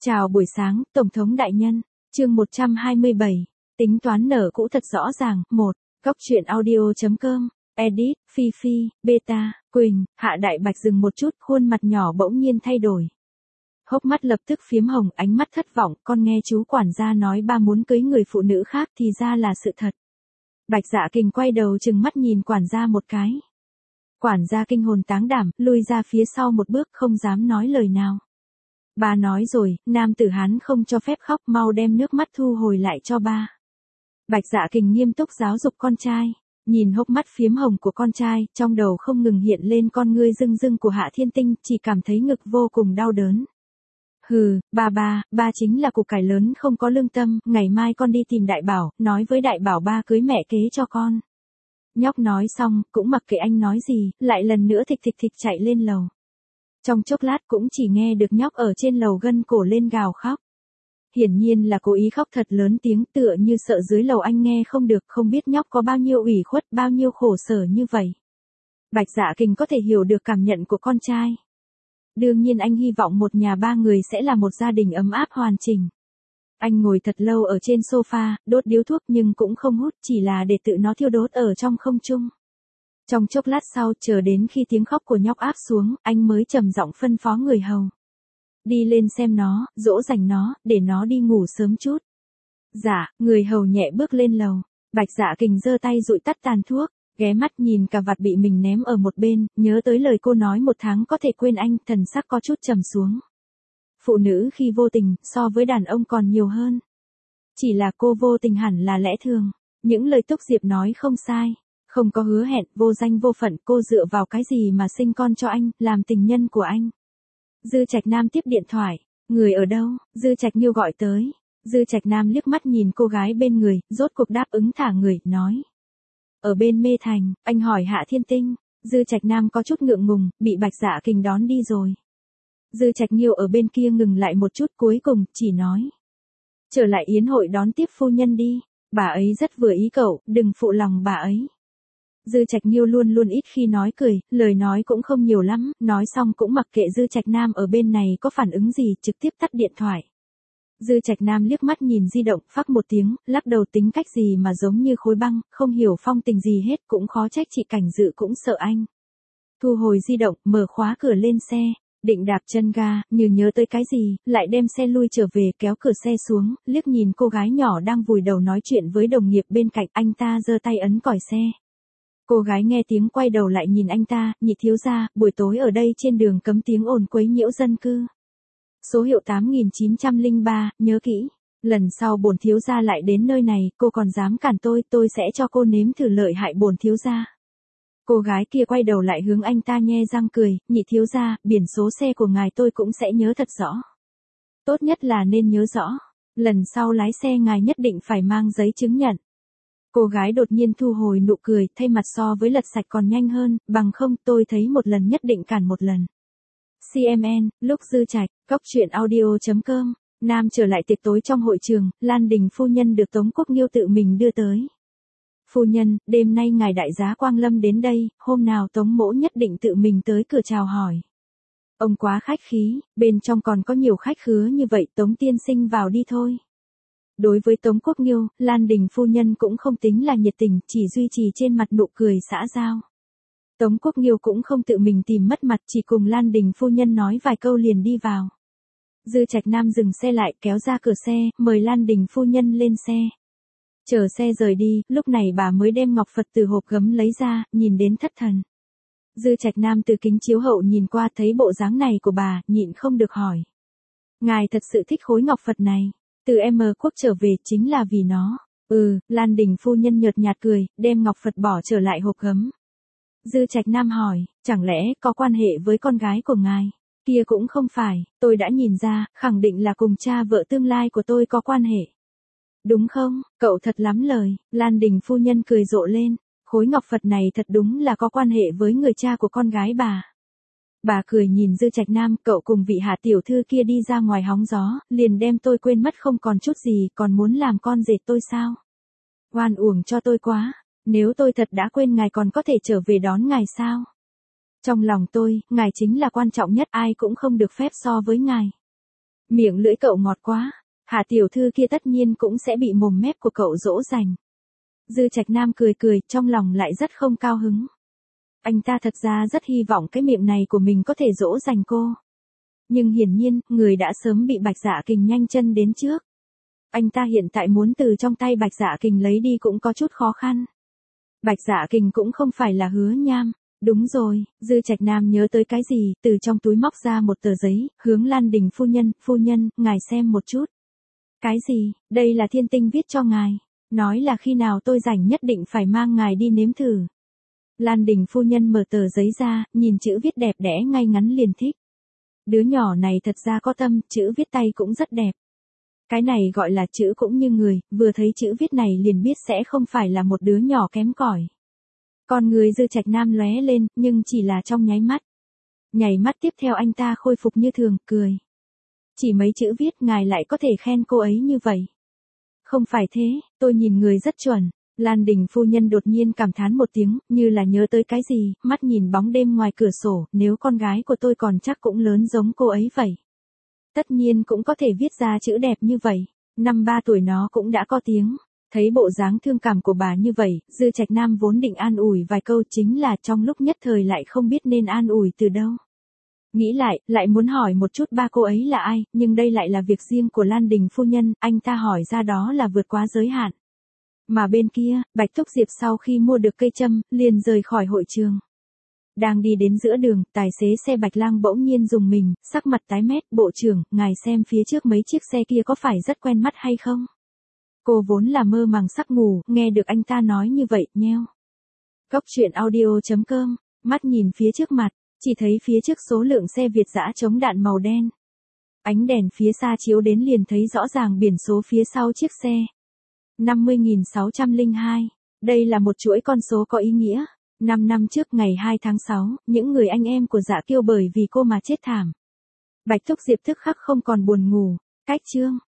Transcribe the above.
Chào buổi sáng, Tổng thống đại nhân. Chương 127. Tính toán nợ cũ thật rõ ràng. 1. Góc truyện audio.com. Edit, Phi Phi, Beta, Quỳnh. Hạ Đại Bạch dừng một chút, khuôn mặt nhỏ bỗng nhiên thay đổi. Hốc mắt lập tức phiếm hồng, ánh mắt thất vọng. Con nghe chú quản gia nói ba muốn cưới người phụ nữ khác thì ra là sự thật. Bạch Dạ Kình quay đầu trừng mắt nhìn quản gia một cái. Quản gia kinh hồn táng đảm, lui ra phía sau một bước, không dám nói lời nào. Ba nói rồi, nam tử Hán không cho phép khóc, mau đem nước mắt thu hồi lại cho ba. Bạch Dạ Kình nghiêm túc giáo dục con trai. Nhìn hốc mắt phiếm hồng của con trai, trong đầu không ngừng hiện lên con ngươi rưng rưng của Hạ Thiên Tinh, chỉ cảm thấy ngực vô cùng đau đớn. Hừ, ba chính là củ cải lớn không có lương tâm, ngày mai con đi tìm Đại Bảo, nói với Đại Bảo ba cưới mẹ kế cho con. Nhóc nói xong, cũng mặc kệ anh nói gì, lại lần nữa thịch chạy lên lầu. Trong chốc lát cũng chỉ nghe được nhóc ở trên lầu gân cổ lên gào khóc. Hiển nhiên là cố ý khóc thật lớn tiếng, tựa như sợ dưới lầu anh nghe không được, không biết nhóc có bao nhiêu ủy khuất, bao nhiêu khổ sở như vậy. Bạch Dạ Kình có thể hiểu được cảm nhận của con trai. Đương nhiên anh hy vọng một nhà ba người sẽ là một gia đình ấm áp hoàn chỉnh. Anh ngồi thật lâu ở trên sofa, đốt điếu thuốc nhưng cũng không hút, chỉ là để tự nó thiêu đốt ở trong không trung. Trong chốc lát sau, chờ đến khi tiếng khóc của nhóc áp xuống, anh mới trầm giọng phân phó người hầu. Đi lên xem nó, dỗ dành nó, để nó đi ngủ sớm chút. Dạ, người hầu nhẹ bước lên lầu. Bạch Dạ Kình giơ tay dụi tắt tàn thuốc, ghé mắt nhìn cà vạt bị mình ném ở một bên, nhớ tới lời cô nói 1 tháng có thể quên anh, thần sắc có chút trầm xuống. Phụ nữ khi vô tình, so với đàn ông còn nhiều hơn. Chỉ là cô vô tình hẳn là lẽ thường. Những lời Túc Diệp nói không sai. Không có hứa hẹn, vô danh vô phận, cô dựa vào cái gì mà sinh con cho anh, làm tình nhân của anh. Dư Trạch Nam tiếp điện thoại. Người ở đâu? Dư Trạch Nhiêu gọi tới. Dư Trạch Nam liếc mắt nhìn cô gái bên người, rốt cuộc đáp ứng thả người, nói. Ở bên Mê Thành, anh hỏi Hạ Thiên Tinh. Dư Trạch Nam có chút ngượng ngùng, bị Bạch Dạ Kình đón đi rồi. Dư Trạch Nhiêu ở bên kia ngừng lại một chút, cuối cùng, chỉ nói. Trở lại yến hội đón tiếp phu nhân đi. Bà ấy rất vừa ý cậu, đừng phụ lòng bà ấy. Dư Trạch Nhiêu luôn ít khi nói cười, lời nói cũng không nhiều lắm, nói xong cũng mặc kệ Dư Trạch Nam ở bên này có phản ứng gì, trực tiếp tắt điện thoại. Dư Trạch Nam liếc mắt nhìn di động, phắc một tiếng, lắc đầu tính cách gì mà giống như khối băng, không hiểu phong tình gì hết, cũng khó trách chị Cảnh Dự cũng sợ anh. Thu hồi di động, mở khóa cửa lên xe, định đạp chân ga, như nhớ tới cái gì, lại đem xe lui trở về, kéo cửa xe xuống, liếc nhìn cô gái nhỏ đang vùi đầu nói chuyện với đồng nghiệp bên cạnh, anh ta giơ tay ấn còi xe. Cô gái nghe tiếng quay đầu lại nhìn anh ta, Nhị thiếu gia, buổi tối ở đây trên đường cấm tiếng ồn quấy nhiễu dân cư. Số hiệu 8903, nhớ kỹ. Lần sau bổn thiếu gia lại đến nơi này, cô còn dám cản tôi sẽ cho cô nếm thử lợi hại bổn thiếu gia. Cô gái kia quay đầu lại hướng anh ta nhe răng cười, Nhị thiếu gia, biển số xe của ngài tôi cũng sẽ nhớ thật rõ. Tốt nhất là nên nhớ rõ. Lần sau lái xe ngài nhất định phải mang giấy chứng nhận. Cô gái đột nhiên thu hồi nụ cười, thay mặt so với lật sạch còn nhanh hơn, bằng không tôi thấy một lần nhất định cản một lần. CMN, lúc Dư Trạch, góc truyện audio.com. Nam trở lại tiệc tối trong hội trường, Lan Đình phu nhân được Tống Quốc Nghiêu tự mình đưa tới. Phu nhân, đêm nay ngài đại giá Quang Lâm đến đây, hôm nào Tống mỗ nhất định tự mình tới cửa chào hỏi. Ông quá khách khí, bên trong còn có nhiều khách khứa như vậy, Tống tiên sinh vào đi thôi. Đối với Tống Quốc Nghiêu, Lan Đình phu nhân cũng không tính là nhiệt tình, chỉ duy trì trên mặt nụ cười xã giao. Tống Quốc Nghiêu cũng không tự mình tìm mất mặt, chỉ cùng Lan Đình phu nhân nói vài câu liền đi vào. Dư Trạch Nam dừng xe lại, kéo ra cửa xe, mời Lan Đình phu nhân lên xe. Chờ xe rời đi, lúc này bà mới đem ngọc Phật từ hộp gấm lấy ra, nhìn đến thất thần. Dư Trạch Nam từ kính chiếu hậu nhìn qua thấy bộ dáng này của bà, nhịn không được hỏi. Ngài thật sự thích khối ngọc Phật này. Từ M quốc trở về chính là vì nó. Lan Đình phu nhân nhợt nhạt cười, đem ngọc Phật bỏ trở lại hộp gấm. Dư Trạch Nam hỏi, chẳng lẽ có quan hệ với con gái của ngài? Kia cũng không phải, tôi đã nhìn ra, khẳng định là cùng cha vợ tương lai của tôi có quan hệ. Đúng không, cậu thật lắm lời, Lan Đình phu nhân cười rộ lên, khối ngọc Phật này thật đúng là có quan hệ với người cha của con gái bà. Bà cười nhìn Dư Trạch Nam, cậu cùng vị Hạ tiểu thư kia đi ra ngoài hóng gió, liền đem tôi quên mất không còn chút gì, còn muốn làm con rể tôi sao? Oan uổng cho tôi quá, nếu tôi thật đã quên ngài còn có thể trở về đón ngài sao? Trong lòng tôi, ngài chính là quan trọng nhất, ai cũng không được phép so với ngài. Miệng lưỡi cậu ngọt quá, Hạ tiểu thư kia tất nhiên cũng sẽ bị mồm mép của cậu dỗ dành. Dư Trạch Nam cười cười, trong lòng lại rất không cao hứng. Anh ta thật ra rất hy vọng cái miệng này của mình có thể dỗ dành cô. Nhưng hiển nhiên, người đã sớm bị Bạch Dạ Kình nhanh chân đến trước. Anh ta hiện tại muốn từ trong tay Bạch Dạ Kình lấy đi cũng có chút khó khăn. Bạch Dạ Kình cũng không phải là Hứa Nham. Đúng rồi, Dư Trạch Nam nhớ tới cái gì, từ trong túi móc ra một tờ giấy, hướng Lan Đình phu nhân, ngài xem một chút. Cái gì, đây là Thiên Tinh viết cho ngài, nói là khi nào tôi rảnh nhất định phải mang ngài đi nếm thử. Lan Đình phu nhân mở tờ giấy ra, nhìn chữ viết đẹp đẽ ngay ngắn liền thích. Đứa nhỏ này thật ra có tâm, chữ viết tay cũng rất đẹp. Cái này gọi là chữ cũng như người, vừa thấy chữ viết này liền biết sẽ không phải là một đứa nhỏ kém cỏi. Con người Dư Trạch Nam lóe lên, nhưng chỉ là trong nháy mắt. Nhảy mắt tiếp theo anh ta khôi phục như thường, cười. Chỉ mấy chữ viết ngài lại có thể khen cô ấy như vậy. Không phải thế, tôi nhìn người rất chuẩn. Lan Đình phu nhân đột nhiên cảm thán một tiếng, như là nhớ tới cái gì, mắt nhìn bóng đêm ngoài cửa sổ, nếu con gái của tôi còn chắc cũng lớn giống cô ấy vậy. Tất nhiên cũng có thể viết ra chữ đẹp như vậy, năm 3 tuổi nó cũng đã có tiếng. Thấy bộ dáng thương cảm của bà như vậy, Dư Trạch Nam vốn định an ủi vài câu, chính là trong lúc nhất thời lại không biết nên an ủi từ đâu. Nghĩ lại muốn hỏi một chút ba cô ấy là ai, nhưng đây lại là việc riêng của Lan Đình phu nhân, anh ta hỏi ra đó là vượt quá giới hạn. Mà bên kia, Bạch Thúc Diệp sau khi mua được cây châm, liền rời khỏi hội trường. Đang đi đến giữa đường, tài xế xe Bạch Lang bỗng nhiên dùng mình, sắc mặt tái mét, bộ trưởng, ngài xem phía trước mấy chiếc xe kia có phải rất quen mắt hay không? Cô vốn là mơ màng sắp ngủ, nghe được anh ta nói như vậy, nheo. Góc truyện audio.com, mắt nhìn phía trước mặt, chỉ thấy phía trước số lượng xe Việt dã chống đạn màu đen. Ánh đèn phía xa chiếu đến liền thấy rõ ràng biển số phía sau chiếc xe. 50.602. Đây là một chuỗi con số có ý nghĩa. 5 năm trước ngày 2 tháng 6, những người anh em của Dạ Kiêu bởi vì cô mà chết thảm. Bạch Thúc Diệp tức khắc không còn buồn ngủ. Cách chương.